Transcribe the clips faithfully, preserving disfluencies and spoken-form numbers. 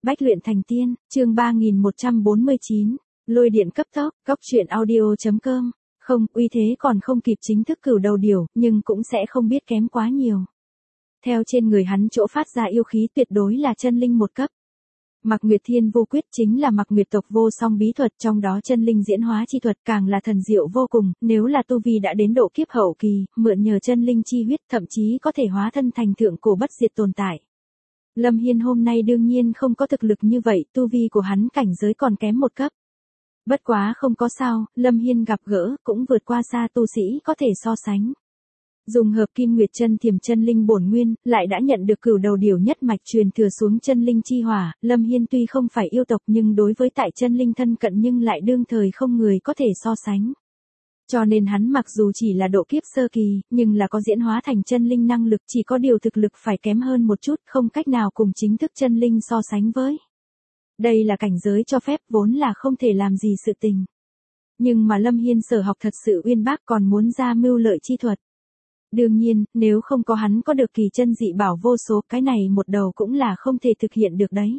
Bách luyện thành tiên, chương ba nghìn một trăm bốn mươi chín, lôi điện cấp tốc, góc truyện audio chấm com. Không, uy thế còn không kịp chính thức cửu đầu điểu, nhưng cũng sẽ không biết kém quá nhiều. Theo trên người hắn chỗ phát ra yêu khí tuyệt đối là chân linh một cấp. Mạc Nguyệt Thiên vô quyết chính là Mạc Nguyệt tộc vô song bí thuật, trong đó chân linh diễn hóa chi thuật càng là thần diệu vô cùng, nếu là tu vi đã đến độ kiếp hậu kỳ, mượn nhờ chân linh chi huyết thậm chí có thể hóa thân thành thượng cổ bất diệt tồn tại. Lâm Hiên hôm nay đương nhiên không có thực lực như vậy, tu vi của hắn cảnh giới còn kém một cấp. Bất quá không có sao, Lâm Hiên gặp gỡ cũng vượt qua xa tu sĩ có thể so sánh. Dùng hợp Kim Nguyệt Chân Thiềm chân linh bổn nguyên, lại đã nhận được cửu đầu điểu nhất mạch truyền thừa xuống chân linh chi hỏa, Lâm Hiên tuy không phải yêu tộc nhưng đối với tại chân linh thân cận nhưng lại đương thời không người có thể so sánh. Cho nên hắn mặc dù chỉ là độ kiếp sơ kỳ, nhưng là có diễn hóa thành chân linh năng lực, chỉ có điều thực lực phải kém hơn một chút, không cách nào cùng chính thức chân linh so sánh với. Đây là cảnh giới cho phép vốn là không thể làm gì sự tình. Nhưng mà Lâm Hiên sở học thật sự uyên bác, còn muốn ra mưu lợi chi thuật. Đương nhiên, nếu không có hắn có được kỳ chân dị bảo vô số, cái này một đầu cũng là không thể thực hiện được đấy.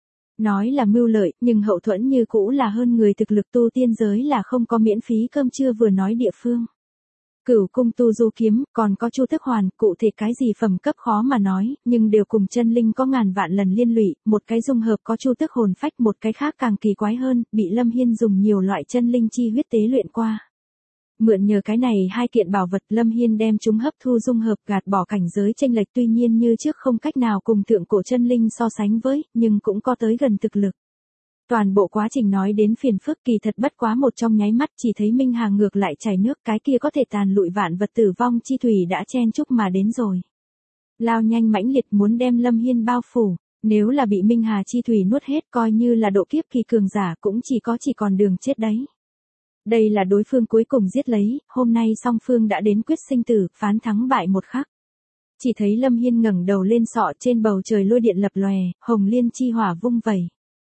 Nói là mưu lợi, nhưng hậu thuẫn như cũ là hơn người, thực lực tu tiên giới là không có miễn phí cơm trưa vừa nói địa phương. Cửu cung tu du kiếm, còn có chu thức hoàn, cụ thể cái gì phẩm cấp khó mà nói, nhưng đều cùng chân linh có ngàn vạn lần liên lụy, một cái dung hợp có chu thức hồn phách, một cái khác càng kỳ quái hơn, bị Lâm Hiên dùng nhiều loại chân linh chi huyết tế luyện qua. Mượn nhờ cái này hai kiện bảo vật, Lâm Hiên đem chúng hấp thu dung hợp, gạt bỏ cảnh giới chênh lệch, tuy nhiên như trước không cách nào cùng thượng cổ chân linh so sánh với, nhưng cũng có tới gần thực lực. Toàn bộ quá trình nói đến phiền phức, kỳ thật bất quá một trong nháy mắt, chỉ thấy Minh Hà ngược lại chảy nước, cái kia có thể tàn lụi vạn vật tử vong chi thủy đã chen chúc mà đến rồi. Lao nhanh mãnh liệt muốn đem Lâm Hiên bao phủ, nếu là bị Minh Hà chi thủy nuốt hết, coi như là độ kiếp kỳ cường giả cũng chỉ có chỉ còn đường chết đấy. Đây là đối phương cuối cùng giết lấy, hôm nay song phương đã đến quyết sinh tử, phán thắng bại một khắc. Chỉ thấy Lâm Hiên ngẩng đầu lên, sọ trên bầu trời lôi điện lập lòe, hồng liên chi hỏa vung vẩy.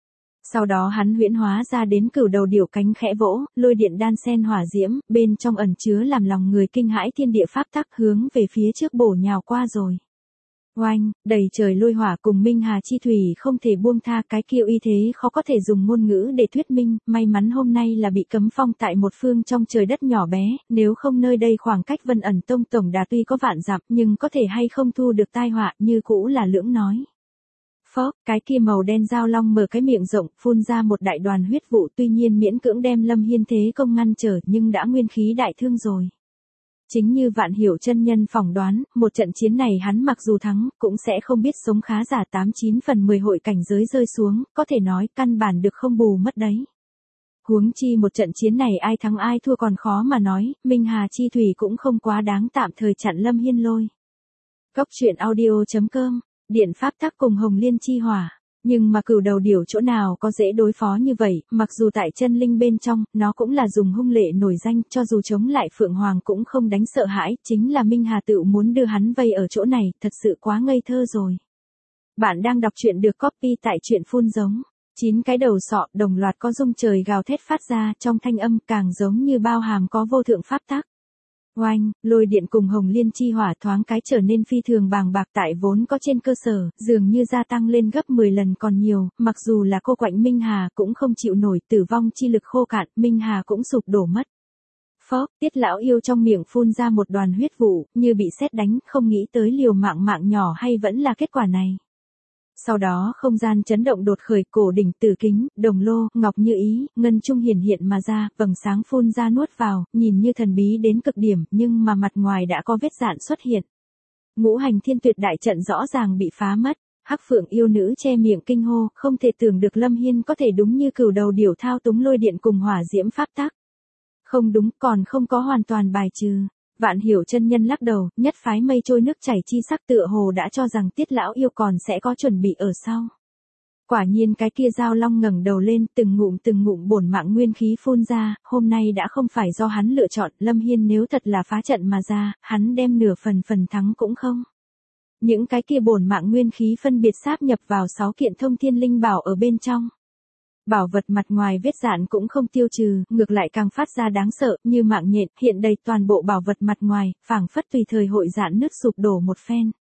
Sau đó hắn huyễn hóa ra đến cửu đầu điểu, cánh khẽ vỗ, lôi điện đan sen hỏa diễm, bên trong ẩn chứa làm lòng người kinh hãi thiên địa pháp tắc, hướng về phía trước bổ nhào qua rồi. Oanh, đầy trời lôi hỏa cùng Minh Hà chi thủy không thể buông tha, cái kia uy thế khó có thể dùng ngôn ngữ để thuyết minh, may mắn hôm nay là bị cấm phong tại một phương trong trời đất nhỏ bé, nếu không nơi đây khoảng cách Vân Ẩn Tông tổng đà tuy có vạn dặm, nhưng có thể hay không thu được tai họa, như cũ là lưỡng nói. Phốc, cái kia màu đen dao long mở cái miệng rộng, phun ra một đại đoàn huyết vụ, tuy nhiên miễn cưỡng đem Lâm Hiên thế công ngăn trở, nhưng đã nguyên khí đại thương rồi. Chính như Vạn Hiểu chân nhân phỏng đoán, một trận chiến này hắn mặc dù thắng, cũng sẽ không biết sống khá giả, tám chín phần mười hội cảnh giới rơi xuống, có thể nói căn bản được không bù mất đấy. Huống chi một trận chiến này ai thắng ai thua còn khó mà nói, Minh Hà chi thủy cũng không quá đáng tạm thời chặn Lâm Hiên lôi. Góc truyện audio chấm com, điện pháp tắc cùng hồng liên chi hỏa. Nhưng mà cửu đầu điểu chỗ nào có dễ đối phó như vậy, mặc dù tại chân linh bên trong, nó cũng là dùng hung lệ nổi danh, cho dù chống lại Phượng Hoàng cũng không đánh sợ hãi, chính là Minh Hà tự muốn đưa hắn vây ở chỗ này, thật sự quá ngây thơ rồi. Bạn đang đọc truyện được copy tại truyện phun giống. Chín cái đầu sọ đồng loạt có rung trời gào thét phát ra, trong thanh âm càng giống như bao hàm có vô thượng pháp tắc. Oanh, lôi điện cùng hồng liên chi hỏa thoáng cái trở nên phi thường bàng bạc, tại vốn có trên cơ sở, dường như gia tăng lên gấp mười lần còn nhiều, mặc dù là cô quạnh Minh Hà cũng không chịu nổi, tử vong chi lực khô cạn, Minh Hà cũng sụp đổ mất. Phốc, Tiết lão yêu trong miệng phun ra một đoàn huyết vụ, như bị sét đánh, không nghĩ tới liều mạng mạng nhỏ hay vẫn là kết quả này. Sau đó không gian chấn động đột khởi, cổ đỉnh, tử kính, đồng lô, ngọc như ý, ngân trung hiển hiện mà ra, vầng sáng phun ra nuốt vào, nhìn như thần bí đến cực điểm, nhưng mà mặt ngoài đã có vết rạn xuất hiện. Ngũ hành thiên tuyệt đại trận rõ ràng bị phá mất, Hắc Phượng yêu nữ che miệng kinh hô, không thể tưởng được Lâm Hiên có thể đúng như cửu đầu điểu thao túng lôi điện cùng hỏa diễm pháp tắc. Không đúng, còn không có hoàn toàn bài trừ. Vạn Hiểu chân nhân lắc đầu, nhất phái mây trôi nước chảy chi sắc, tựa hồ đã cho rằng Tiết lão yêu còn sẽ có chuẩn bị ở sau. Quả nhiên cái kia dao long ngẩng đầu lên, từng ngụm từng ngụm bổn mạng nguyên khí phun ra, hôm nay đã không phải do hắn lựa chọn, Lâm Hiên nếu thật là phá trận mà ra, hắn đem nửa phần phần thắng cũng không. Những cái kia bổn mạng nguyên khí phân biệt sáp nhập vào sáu kiện thông thiên linh bảo ở bên trong. Bảo vật mặt ngoài vết rạn cũng không tiêu trừ, ngược lại càng phát ra đáng sợ, như mạng nhện, hiện đầy toàn bộ bảo vật mặt ngoài, phảng phất tùy thời hội rạn nứt sụp đổ một phen.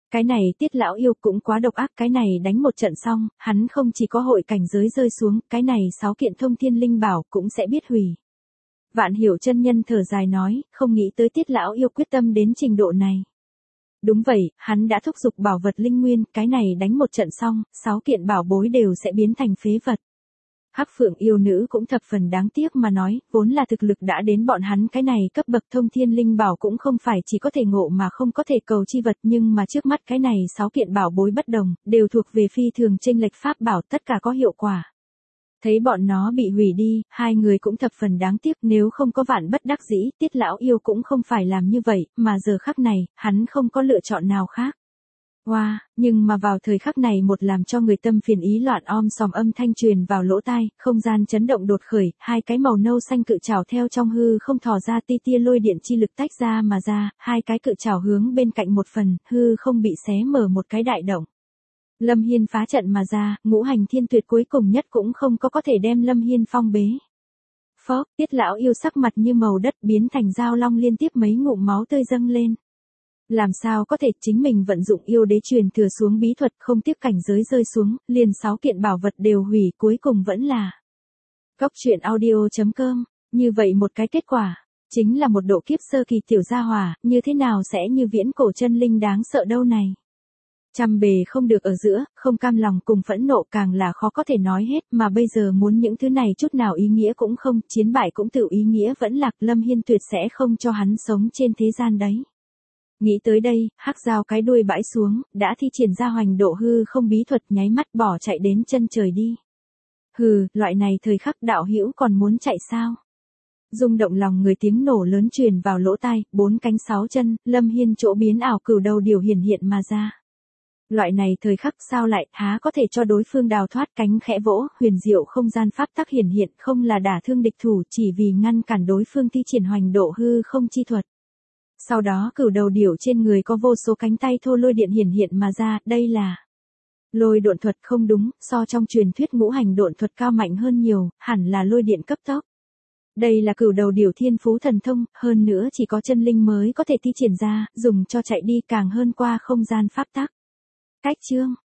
Cái này Tiết lão yêu cũng quá độc ác, cái này đánh một trận xong, hắn không chỉ có hội cảnh giới rơi xuống, cái này sáu kiện thông thiên linh bảo cũng sẽ biết hủy. Vạn Hiểu chân nhân thở dài nói, không nghĩ tới Tiết lão yêu quyết tâm đến trình độ này. Đúng vậy, hắn đã thúc giục bảo vật linh nguyên, cái này đánh một trận xong, sáu kiện bảo bối đều sẽ biến thành phế vật. Hắc Phượng yêu nữ cũng thập phần đáng tiếc mà nói, vốn là thực lực đã đến bọn hắn cái này cấp bậc thông thiên linh bảo cũng không phải chỉ có thể ngộ mà không có thể cầu chi vật, nhưng mà trước mắt cái này sáu kiện bảo bối bất đồng, đều thuộc về phi thường chênh lệch pháp bảo, tất cả có hiệu quả. Thấy bọn nó bị hủy đi, hai người cũng thập phần đáng tiếc, nếu không có vạn bất đắc dĩ, Tiết lão yêu cũng không phải làm như vậy, mà giờ khắc này, hắn không có lựa chọn nào khác. Wow, nhưng mà vào thời khắc này một làm cho người tâm phiền ý loạn om sòm âm thanh truyền vào lỗ tai, không gian chấn động đột khởi, hai cái màu nâu xanh cự trảo theo trong hư không thò ra, ti tia lôi điện chi lực tách ra mà ra, hai cái cự trảo hướng bên cạnh một phần, hư không bị xé mở một cái đại động. Lâm Hiên phá trận mà ra, ngũ hành thiên tuyệt cuối cùng nhất cũng không có có thể đem Lâm Hiên phong bế. Phó, Tiết lão yêu sắc mặt như màu đất biến thành dao long liên tiếp mấy ngụm máu tươi dâng lên. Làm sao có thể chính mình vận dụng yêu đế truyền thừa xuống bí thuật không tiếp cảnh giới rơi xuống, liền sáu kiện bảo vật đều hủy, cuối cùng vẫn là. Góc truyện audio chấm com, như vậy một cái kết quả, chính là một độ kiếp sơ kỳ tiểu gia hỏa, như thế nào sẽ như viễn cổ chân linh đáng sợ đâu này. Trăm bề không được ở giữa, không cam lòng cùng phẫn nộ càng là khó có thể nói hết, mà bây giờ muốn những thứ này chút nào ý nghĩa cũng không, chiến bại cũng tự ý nghĩa vẫn lạc, Lâm Hiên tuyệt sẽ không cho hắn sống trên thế gian đấy. Nghĩ tới đây, hắc dao cái đuôi bãi xuống, đã thi triển ra hoành độ hư không bí thuật, nháy mắt bỏ chạy đến chân trời đi. Hừ, loại này thời khắc đạo hữu còn muốn chạy sao? Rung động lòng người tiếng nổ lớn truyền vào lỗ tai, bốn cánh sáu chân, Lâm Hiên chỗ biến ảo cửu đầu điều hiển hiện mà ra. Loại này thời khắc sao lại há có thể cho đối phương đào thoát, cánh khẽ vỗ, huyền diệu không gian pháp tắc hiển hiện, không là đả thương địch thủ, chỉ vì ngăn cản đối phương thi triển hoành độ hư không chi thuật. Sau đó cửu đầu điểu trên người có vô số cánh tay thô lôi điện hiển hiện mà ra, đây là lôi độn thuật, không đúng, so trong truyền thuyết ngũ hành độn thuật cao mạnh hơn nhiều, hẳn là lôi điện cấp tốc. Đây là cửu đầu điểu thiên phú thần thông, hơn nữa chỉ có chân linh mới có thể thi triển ra, dùng cho chạy đi càng hơn qua không gian pháp tắc. Cách chương